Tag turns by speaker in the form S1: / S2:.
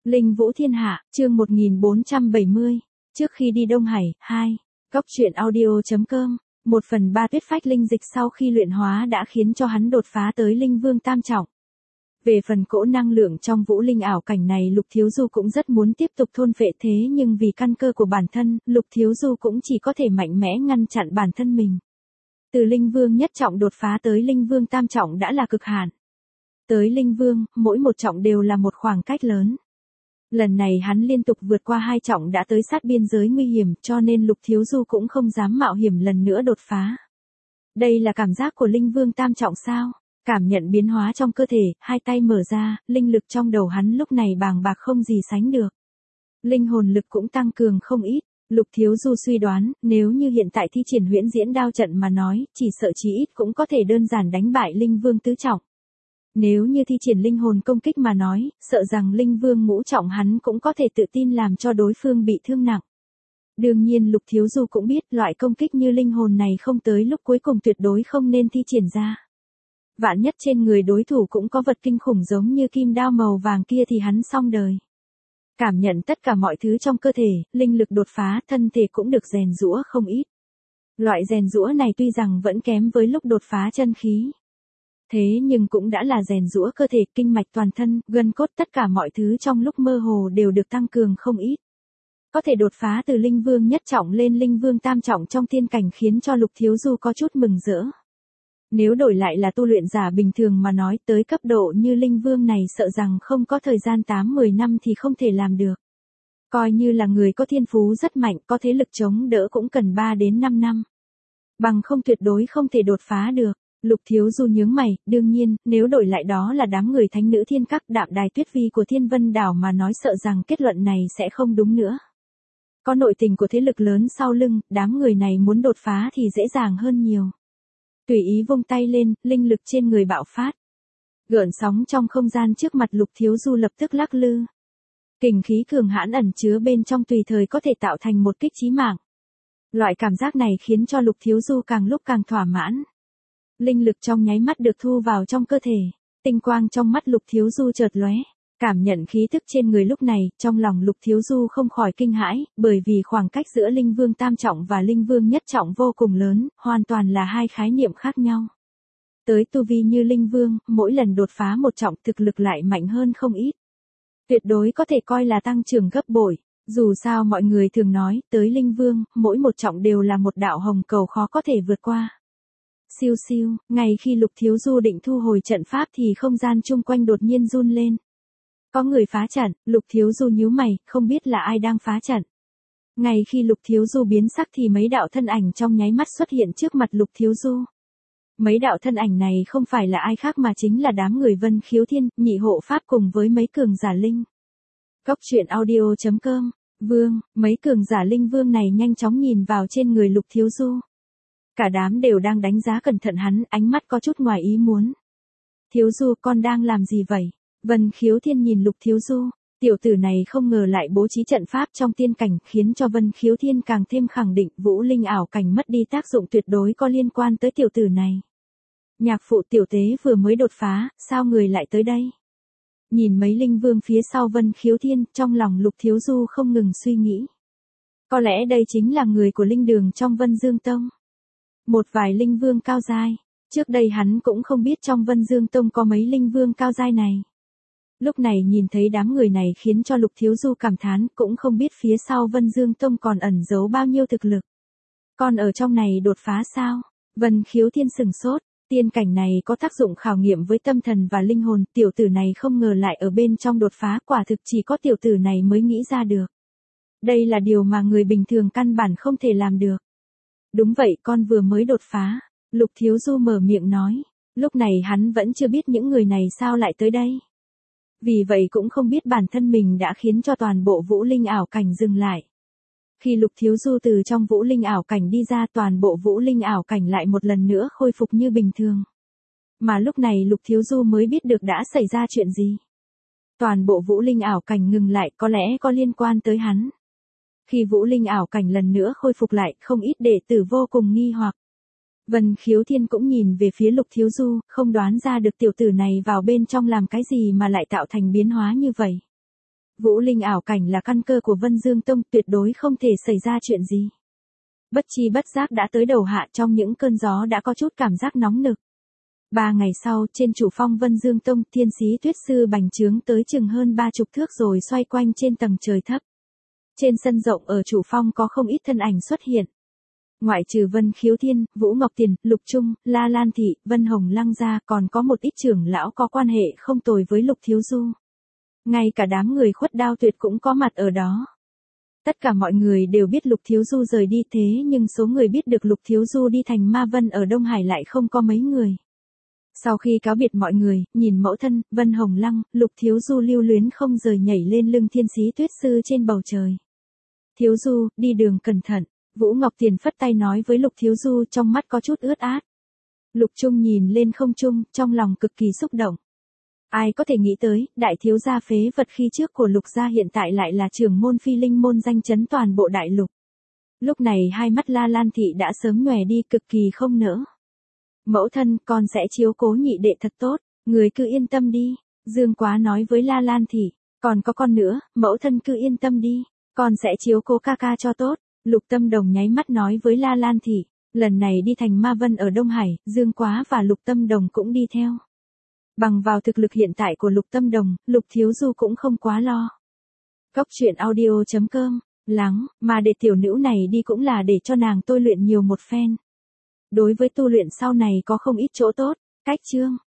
S1: Linh Vũ Thiên Hạ, chương 1470. Trước khi đi Đông Hải, 2. Góc truyện audio.com. 1/3 tuyết phách linh dịch sau khi luyện hóa đã khiến cho hắn đột phá tới linh vương tam trọng. Về phần cỗ năng lượng trong vũ linh ảo cảnh này, Lục Thiếu Du cũng rất muốn tiếp tục thôn phệ, thế nhưng vì căn cơ của bản thân, Lục Thiếu Du cũng chỉ có thể mạnh mẽ ngăn chặn bản thân mình. Từ linh vương nhất trọng đột phá tới linh vương tam trọng đã là cực hạn. Tới linh vương, mỗi một trọng đều là một khoảng cách lớn. Lần này hắn liên tục vượt qua 2 trọng đã tới sát biên giới nguy hiểm, cho nên Lục Thiếu Du cũng không dám mạo hiểm lần nữa đột phá. Đây là cảm giác của linh vương tam trọng sao? Cảm nhận biến hóa trong cơ thể, hai tay mở ra, linh lực trong đầu hắn lúc này bàng bạc không gì sánh được. Linh hồn lực cũng tăng cường không ít. Lục Thiếu Du suy đoán, nếu như hiện tại thi triển huyễn diễn đao trận mà nói, chỉ sợ chí ít cũng có thể đơn giản đánh bại linh vương tứ trọng. Nếu như thi triển linh hồn công kích mà nói, sợ rằng linh vương ngũ trọng hắn cũng có thể tự tin làm cho đối phương bị thương nặng. Đương nhiên Lục Thiếu Du cũng biết loại công kích như linh hồn này không tới lúc cuối cùng tuyệt đối không nên thi triển ra. Vạn nhất trên người đối thủ cũng có vật kinh khủng giống như kim đao màu vàng kia thì hắn xong đời. Cảm nhận tất cả mọi thứ trong cơ thể, linh lực đột phá, thân thể cũng được rèn giũa không ít. Loại rèn giũa này tuy rằng vẫn kém với lúc đột phá chân khí. Thế nhưng cũng đã là rèn giũa cơ thể, kinh mạch toàn thân, gân cốt, tất cả mọi thứ trong lúc mơ hồ đều được tăng cường không ít. Có thể đột phá từ linh vương nhất trọng lên linh vương tam trọng trong tiên cảnh khiến cho Lục Thiếu Du có chút mừng rỡ. Nếu đổi lại là tu luyện giả bình thường mà nói, tới cấp độ như linh vương này sợ rằng không có thời gian 8-10 năm thì không thể làm được. Coi như là người có thiên phú rất mạnh, có thế lực chống đỡ cũng cần 3 đến 5 năm. Bằng không tuyệt đối không thể đột phá được. Lục Thiếu Du nhướng mày, đương nhiên, nếu đổi lại đó là đám người thánh nữ thiên các, Đạm Đài Tuyết Vi của Thiên Vân Đảo mà nói, sợ rằng kết luận này sẽ không đúng nữa. Có nội tình của thế lực lớn sau lưng, đám người này muốn đột phá thì dễ dàng hơn nhiều. Tùy ý vung tay lên, linh lực trên người bạo phát. Gợn sóng trong không gian trước mặt Lục Thiếu Du lập tức lắc lư. Kình khí cường hãn ẩn chứa bên trong tùy thời có thể tạo thành một kích chí mạng. Loại cảm giác này khiến cho Lục Thiếu Du càng lúc càng thỏa mãn. Linh lực trong nháy mắt được thu vào trong cơ thể. Tinh quang trong mắt Lục Thiếu Du chợt lóe. Cảm nhận khí tức trên người lúc này, trong lòng Lục Thiếu Du không khỏi kinh hãi, bởi vì khoảng cách giữa linh vương tam trọng và linh vương nhất trọng vô cùng lớn, hoàn toàn là hai khái niệm khác nhau. Tới tu vi như linh vương, mỗi lần đột phá một trọng thực lực lại mạnh hơn không ít. Tuyệt đối có thể coi là tăng trưởng gấp bội. Dù sao mọi người thường nói, tới linh vương, mỗi một trọng đều là một đạo hồng cầu khó có thể vượt qua. Siêu siêu, ngay khi Lục Thiếu Du định thu hồi trận pháp thì không gian chung quanh đột nhiên run lên. Có người phá trận, Lục Thiếu Du nhíu mày, không biết là ai đang phá trận. Ngay khi Lục Thiếu Du biến sắc thì mấy đạo thân ảnh trong nháy mắt xuất hiện trước mặt Lục Thiếu Du. Mấy đạo thân ảnh này không phải là ai khác mà chính là đám người Vân Khiếu Thiên, Nhị Hộ Pháp cùng với mấy cường giả linh. Góc truyện audio.com. Vương, mấy cường giả linh vương này nhanh chóng nhìn vào trên người Lục Thiếu Du. Cả đám đều đang đánh giá cẩn thận hắn, ánh mắt có chút ngoài ý muốn. Thiếu Du, con đang làm gì vậy? Vân Khiếu Thiên nhìn Lục Thiếu Du, tiểu tử này không ngờ lại bố trí trận pháp trong tiên cảnh, khiến cho Vân Khiếu Thiên càng thêm khẳng định vũ linh ảo cảnh mất đi tác dụng tuyệt đối có liên quan tới tiểu tử này. Nhạc phụ tiểu tế vừa mới đột phá, sao người lại tới đây? Nhìn mấy linh vương phía sau Vân Khiếu Thiên, trong lòng Lục Thiếu Du không ngừng suy nghĩ. Có lẽ đây chính là người của linh đường trong Vân Dương Tông. Một vài linh vương cao giai, trước đây hắn cũng không biết trong Vân Dương Tông có mấy linh vương cao giai này. Lúc này nhìn thấy đám người này khiến cho Lục Thiếu Du cảm thán, cũng không biết phía sau Vân Dương Tông còn ẩn giấu bao nhiêu thực lực. Còn ở trong này đột phá sao? Vân Khiếu Thiên sừng sốt, tiên cảnh này có tác dụng khảo nghiệm với tâm thần và linh hồn, tiểu tử này không ngờ lại ở bên trong đột phá, quả thực chỉ có tiểu tử này mới nghĩ ra được. Đây là điều mà người bình thường căn bản không thể làm được. Đúng vậy, con vừa mới đột phá. Lục Thiếu Du mở miệng nói. Lúc này hắn vẫn chưa biết những người này sao lại tới đây. Vì vậy cũng không biết bản thân mình đã khiến cho toàn bộ vũ linh ảo cảnh dừng lại. Khi Lục Thiếu Du từ trong vũ linh ảo cảnh đi ra, toàn bộ vũ linh ảo cảnh lại một lần nữa khôi phục như bình thường. Mà lúc này Lục Thiếu Du mới biết được đã xảy ra chuyện gì. Toàn bộ vũ linh ảo cảnh ngừng lại, có lẽ có liên quan tới hắn. Khi vũ linh ảo cảnh lần nữa khôi phục lại, không ít đệ tử vô cùng nghi hoặc. Vân Khiếu Thiên cũng nhìn về phía Lục Thiếu Du, không đoán ra được tiểu tử này vào bên trong làm cái gì mà lại tạo thành biến hóa như vậy. Vũ Linh ảo cảnh là căn cơ của Vân Dương Tông, tuyệt đối không thể xảy ra chuyện gì. Bất chi bất giác đã tới đầu hạ, trong những cơn gió đã có chút cảm giác nóng nực. 3 ngày sau, trên chủ phong Vân Dương Tông, thiên sĩ tuyết sư bành trướng tới chừng hơn 30 thước rồi xoay quanh trên tầng trời thấp. Trên sân rộng ở chủ phong có không ít thân ảnh xuất hiện. Ngoại trừ Vân Khiếu Thiên, Vũ Ngọc Tiền, Lục Trung, La Lan Thị, Vân Hồng Lăng ra, còn có một ít trưởng lão có quan hệ không tồi với Lục Thiếu Du. Ngay cả đám người Khuất Đao Tuyệt cũng có mặt ở đó. Tất cả mọi người đều biết Lục Thiếu Du rời đi, thế nhưng số người biết được Lục Thiếu Du đi thành Ma Vân ở Đông Hải lại không có mấy người. Sau khi cáo biệt mọi người, nhìn mẫu thân, Vân Hồng Lăng, Lục Thiếu Du lưu luyến không rời nhảy lên lưng thiên sĩ tuyết sư trên bầu trời. Thiếu Du, đi đường cẩn thận. Vũ Ngọc Tiền phất tay nói với Lục Thiếu Du, trong mắt có chút ướt át. Lục Trung nhìn lên không trung, trong lòng cực kỳ xúc động. Ai có thể nghĩ tới, đại thiếu gia phế vật khi trước của Lục gia hiện tại lại là trưởng môn phi linh môn danh chấn toàn bộ đại lục. Lúc này hai mắt La Lan Thị đã sớm nhòe đi, cực kỳ không nỡ. Mẫu thân, con sẽ chiếu cố nhị đệ thật tốt, người cứ yên tâm đi. Dương Quá nói với La Lan Thị, còn có con nữa, mẫu thân cứ yên tâm đi, con sẽ chiếu cố ca ca cho tốt. Lục Tâm Đồng nháy mắt nói với La Lan Thị, lần này đi thành Ma Vân ở Đông Hải, Dương Quá và Lục Tâm Đồng cũng đi theo. Bằng vào thực lực hiện tại của Lục Tâm Đồng, Lục Thiếu Du cũng không quá lo. Cốc truyện audio.com, lắng, mà để tiểu nữ này đi cũng là để cho nàng tôi luyện nhiều một phen. Đối với tu luyện sau này có không ít chỗ tốt. Cách chương